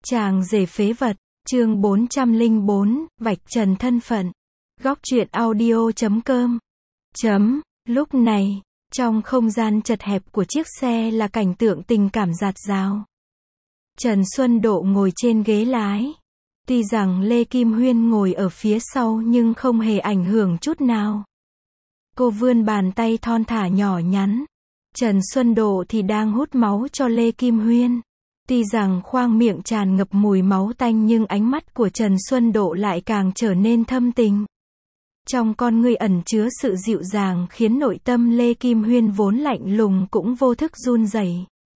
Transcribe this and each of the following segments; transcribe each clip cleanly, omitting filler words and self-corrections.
Chàng rể phế vật, chương 404, vạch trần thân phận. Góc truyện audio.com. Lúc này, trong không gian chật hẹp của chiếc xe là cảnh tượng tình cảm dạt dào. Trần Xuân Độ ngồi trên ghế lái. Tuy rằng Lê Kim Huyên ngồi ở phía sau nhưng không hề ảnh hưởng chút nào. Cô vươn bàn tay thon thả nhỏ nhắn. Trần Xuân Độ thì đang hút máu cho Lê Kim Huyên. Tuy rằng khoang miệng tràn ngập mùi máu tanh nhưng ánh mắt của Trần Xuân Độ lại càng trở nên thâm tình. Trong con ngươi ẩn chứa sự dịu dàng khiến nội tâm Lê Kim Huyên vốn lạnh lùng cũng vô thức run rẩy.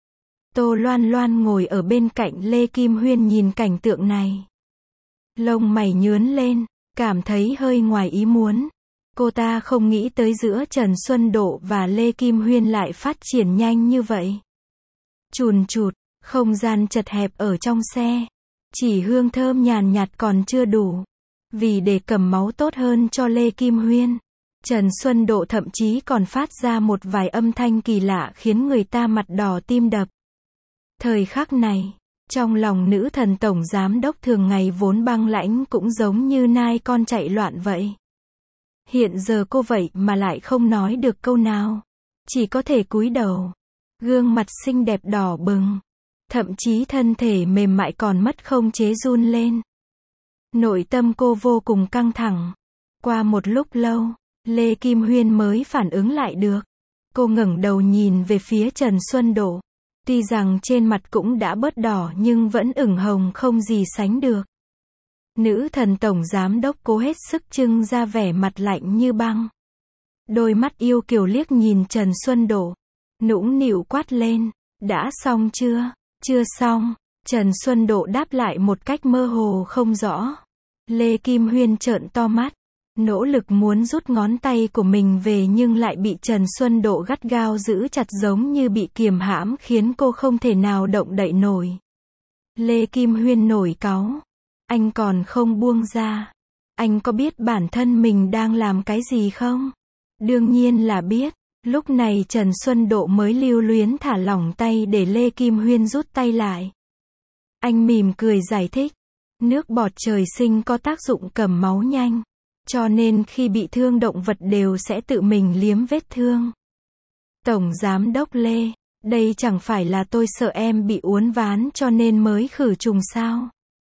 Tô Loan Loan ngồi ở bên cạnh Lê Kim Huyên nhìn cảnh tượng này. Lông mày nhướn lên, cảm thấy hơi ngoài ý muốn. Cô ta không nghĩ tới giữa Trần Xuân Độ và Lê Kim Huyên lại phát triển nhanh như vậy. Chùn chụt, không gian chật hẹp ở trong xe. Chỉ hương thơm nhàn nhạt còn chưa đủ. Vì để cầm máu tốt hơn cho Lê Kim Huyên, Trần Xuân Độ thậm chí còn phát ra một vài âm thanh kỳ lạ khiến người ta mặt đỏ tim đập. Thời khắc này, trong lòng nữ thần tổng giám đốc thường ngày vốn băng lãnh cũng giống như nai con chạy loạn vậy. Hiện giờ cô vậy mà lại không nói được câu nào. Chỉ có thể cúi đầu. Gương mặt xinh đẹp đỏ bừng. Thậm chí thân thể mềm mại còn mất không chế run lên. Nội tâm cô vô cùng căng thẳng. Qua một lúc lâu, Lê Kim Huyên mới phản ứng lại được. Cô ngẩng đầu nhìn về phía Trần Xuân Độ. Tuy rằng trên mặt cũng đã bớt đỏ nhưng vẫn ửng hồng không gì sánh được. Nữ thần tổng giám đốc cố hết sức trưng ra vẻ mặt lạnh như băng. Đôi mắt yêu kiều liếc nhìn Trần Xuân Độ. Nũng nịu quát lên. Đã xong chưa? Chưa xong. Trần Xuân Độ đáp lại một cách mơ hồ không rõ. Lê Kim Huyên trợn to mắt. Nỗ lực muốn rút ngón tay của mình về nhưng lại bị Trần Xuân Độ gắt gao giữ chặt giống như bị kiềm hãm khiến cô không thể nào động đậy nổi. Lê Kim Huyên nổi cáu. Anh còn không buông ra. Anh có biết bản thân mình đang làm cái gì không? Đương nhiên là biết. Lúc này Trần Xuân Độ mới lưu luyến thả lỏng tay để Lê Kim Huyên rút tay lại. Anh mỉm cười giải thích. Nước bọt trời sinh có tác dụng cầm máu nhanh. Cho nên khi bị thương động vật đều sẽ tự mình liếm vết thương. Tổng giám đốc Lê, đây chẳng phải là tôi sợ em bị uốn ván cho nên mới khử trùng sao?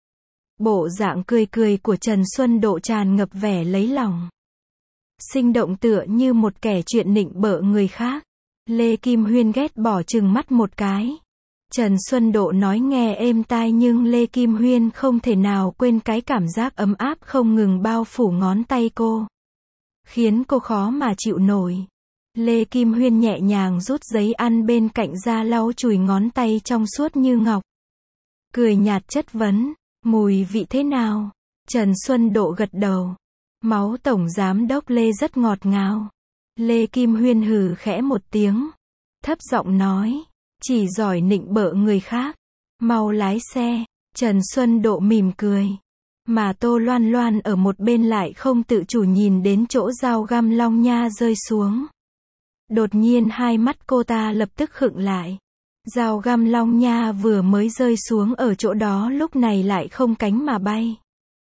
Bộ dạng cười cười của Trần Xuân Độ tràn ngập vẻ lấy lòng. Sinh động tựa như một kẻ chuyện nịnh bợ người khác. Lê Kim Huyên ghét bỏ trừng mắt một cái. Trần Xuân Độ nói nghe êm tai nhưng Lê Kim Huyên không thể nào quên cái cảm giác ấm áp không ngừng bao phủ ngón tay cô. Khiến cô khó mà chịu nổi. Lê Kim Huyên nhẹ nhàng rút giấy ăn bên cạnh ra lau chùi ngón tay trong suốt như ngọc. Cười nhạt chất vấn. Mùi vị thế nào? Trần Xuân Độ gật đầu. Máu tổng giám đốc Lê rất ngọt ngào. Lê Kim Huyên hừ khẽ một tiếng. Thấp giọng nói. Chỉ giỏi nịnh bợ người khác. Mau lái xe. Trần Xuân Độ mỉm cười. Mà Tô Loan Loan ở một bên lại không tự chủ nhìn đến chỗ dao găm long nha rơi xuống. Đột nhiên hai mắt cô ta lập tức khựng lại. Dao găm long nha vừa mới rơi xuống ở chỗ đó lúc này lại không cánh mà bay.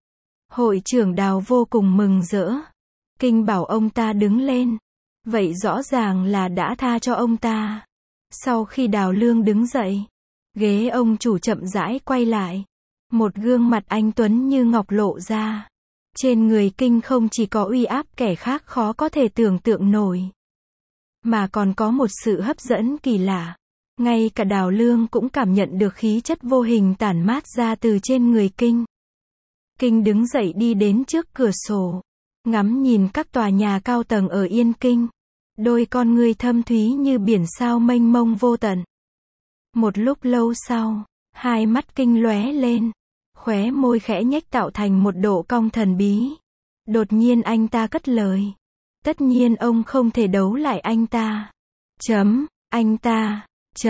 Hội trưởng Đào vô cùng mừng rỡ. Kinh bảo ông ta đứng lên. Vậy rõ ràng là đã tha cho ông ta. Sau khi Đào Lương đứng dậy, ghế ông chủ chậm rãi quay lại. Một gương mặt anh tuấn như ngọc lộ ra. Trên người Kinh không chỉ có uy áp kẻ khác khó có thể tưởng tượng nổi, mà còn có một sự hấp dẫn kỳ lạ. Ngay cả Đào Lương cũng cảm nhận được khí chất vô hình tản mát ra từ trên người Kinh. Kinh đứng dậy đi đến trước cửa sổ, ngắm nhìn các tòa nhà cao tầng ở Yên Kinh. Đôi con ngươi thâm thúy như biển sao mênh mông vô tận. Một lúc lâu sau, hai mắt Kinh lóe lên, khóe môi khẽ nhếch tạo thành một độ cong thần bí. Đột nhiên anh ta cất lời. Tất nhiên ông không thể đấu lại anh ta. Anh ta.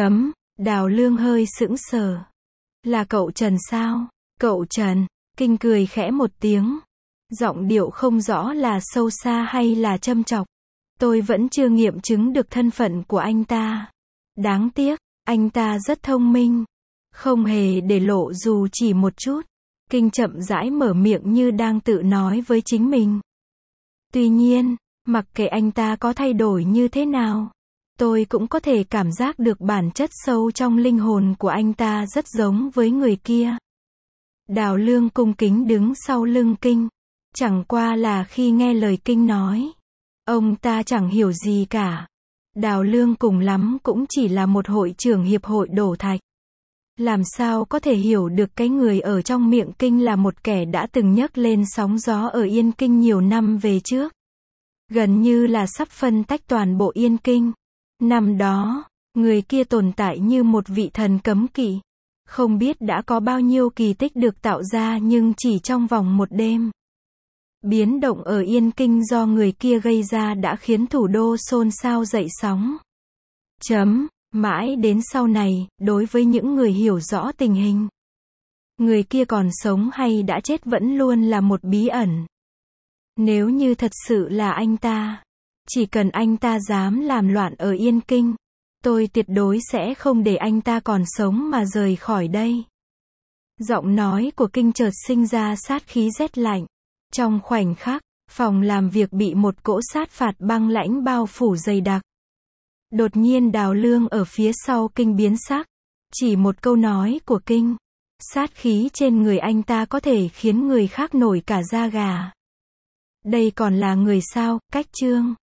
Đào Lương hơi sững sờ. Là cậu Trần sao? Cậu Trần. Kinh cười khẽ một tiếng. Giọng điệu không rõ là sâu xa hay là châm chọc. Tôi vẫn chưa nghiệm chứng được thân phận của anh ta. Đáng tiếc, anh ta rất thông minh. Không hề để lộ dù chỉ một chút. Kinh chậm rãi mở miệng như đang tự nói với chính mình. Tuy nhiên, mặc kệ anh ta có thay đổi như thế nào, tôi cũng có thể cảm giác được bản chất sâu trong linh hồn của anh ta rất giống với người kia. Đào Lương cung kính đứng sau lưng Kinh. Chẳng qua là khi nghe lời Kinh nói, ông ta chẳng hiểu gì cả. Đào Lương cùng lắm cũng chỉ là một hội trưởng hiệp hội đổ thạch. Làm sao có thể hiểu được cái người ở trong miệng Kinh là một kẻ đã từng nhấc lên sóng gió ở Yên Kinh nhiều năm về trước. Gần như là sắp phân tách toàn bộ Yên Kinh. Năm đó, người kia tồn tại như một vị thần cấm kỵ. Không biết đã có bao nhiêu kỳ tích được tạo ra nhưng chỉ trong vòng một đêm. Biến động ở Yên Kinh do người kia gây ra đã khiến thủ đô xôn xao dậy sóng. Mãi đến sau này, đối với những người hiểu rõ tình hình, người kia còn sống hay đã chết vẫn luôn là một bí ẩn. Nếu như thật sự là anh ta, chỉ cần anh ta dám làm loạn ở Yên Kinh, tôi tuyệt đối sẽ không để anh ta còn sống mà rời khỏi đây. Giọng nói của Kinh chợt sinh ra sát khí rét lạnh. Trong khoảnh khắc, phòng làm việc bị một cỗ sát phạt băng lãnh bao phủ dày đặc. Đột nhiên Đào Lương ở phía sau Kinh biến sắc. Chỉ một câu nói của Kinh, sát khí trên người anh ta có thể khiến người khác nổi cả da gà. Đây còn là người sao? Cách Chương